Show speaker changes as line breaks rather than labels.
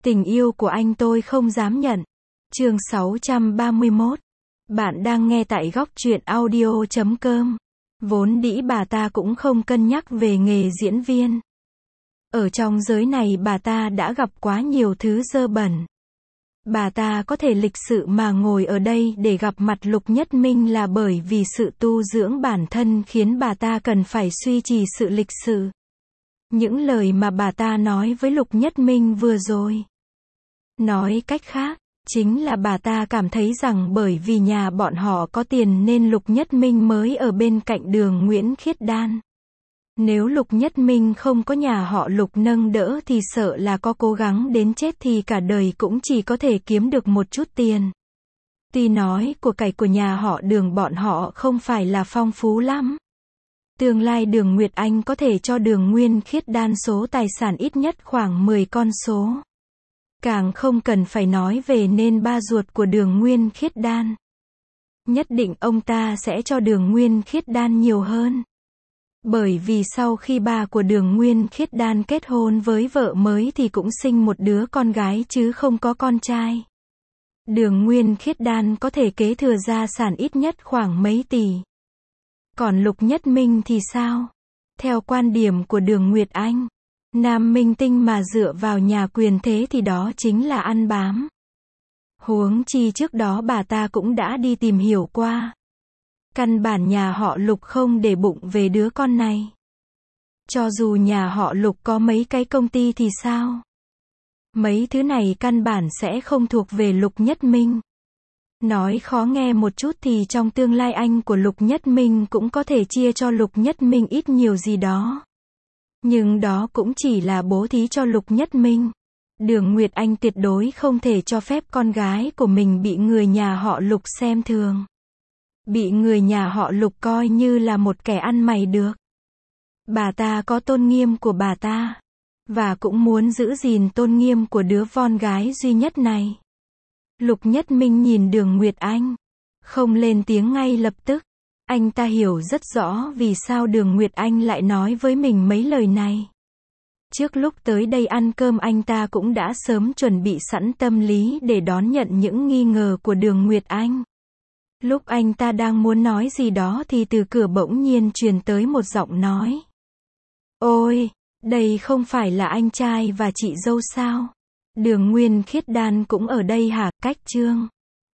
Tình yêu của anh tôi không dám nhận. Chương 631. Bạn đang nghe tại góc truyện audio.com. Vốn dĩ bà ta cũng không cân nhắc về nghề diễn viên. Ở trong giới này bà ta đã gặp quá nhiều thứ dơ bẩn. Bà ta có thể lịch sự mà ngồi ở đây để gặp mặt Lục Nhất Minh là bởi vì sự tu dưỡng bản thân khiến bà ta cần phải duy trì sự lịch sự. Những lời mà bà ta nói với Lục Nhất Minh vừa rồi. Nói cách khác, chính là bà ta cảm thấy rằng bởi vì nhà bọn họ có tiền nên Lục Nhất Minh mới ở bên cạnh Đường Nguyễn Khiết Đan. Nếu Lục Nhất Minh không có nhà họ Lục nâng đỡ thì sợ là có cố gắng đến chết thì cả đời cũng chỉ có thể kiếm được một chút tiền. Tuy nói của cải của nhà họ Đường bọn họ không phải là phong phú lắm. Tương lai Đường Nguyệt Anh có thể cho Đường Nguyên Khiết Đan số tài sản ít nhất khoảng 10 con số. Càng không cần phải nói về nên ba ruột của Đường Nguyên Khiết Đan. Nhất định ông ta sẽ cho Đường Nguyên Khiết Đan nhiều hơn. Bởi vì sau khi ba của Đường Nguyên Khiết Đan kết hôn với vợ mới thì cũng sinh một đứa con gái chứ không có con trai. Đường Nguyên Khiết Đan có thể kế thừa gia sản ít nhất khoảng mấy tỷ. Còn Lục Nhất Minh thì sao? Theo quan điểm của Đường Nguyệt Anh, nam minh tinh mà dựa vào nhà quyền thế thì đó chính là ăn bám. Huống chi trước đó bà ta cũng đã đi tìm hiểu qua. Căn bản nhà họ Lục không để bụng về đứa con này. Cho dù nhà họ Lục có mấy cái công ty thì sao? Mấy thứ này căn bản sẽ không thuộc về Lục Nhất Minh. Nói khó nghe một chút thì trong tương lai anh của Lục Nhất Minh cũng có thể chia cho Lục Nhất Minh ít nhiều gì đó. Nhưng đó cũng chỉ là bố thí cho Lục Nhất Minh. Đường Nguyệt Anh tuyệt đối không thể cho phép con gái của mình bị người nhà họ Lục xem thường. Bị người nhà họ Lục coi như là một kẻ ăn mày được. Bà ta có tôn nghiêm của bà ta. Và cũng muốn giữ gìn tôn nghiêm của đứa con gái duy nhất này. Lục Nhất Minh nhìn Đường Nguyệt Anh. Không lên tiếng ngay lập tức. Anh ta hiểu rất rõ vì sao Đường Nguyệt Anh lại nói với mình mấy lời này. Trước lúc tới đây ăn cơm anh ta cũng đã sớm chuẩn bị sẵn tâm lý để đón nhận những nghi ngờ của Đường Nguyệt Anh. Lúc anh ta đang muốn nói gì đó thì từ cửa bỗng nhiên truyền tới một giọng nói. Ôi, đây không phải là anh trai và chị dâu sao? Đường Nguyên Khiết Đan cũng ở đây hả? Cách Trương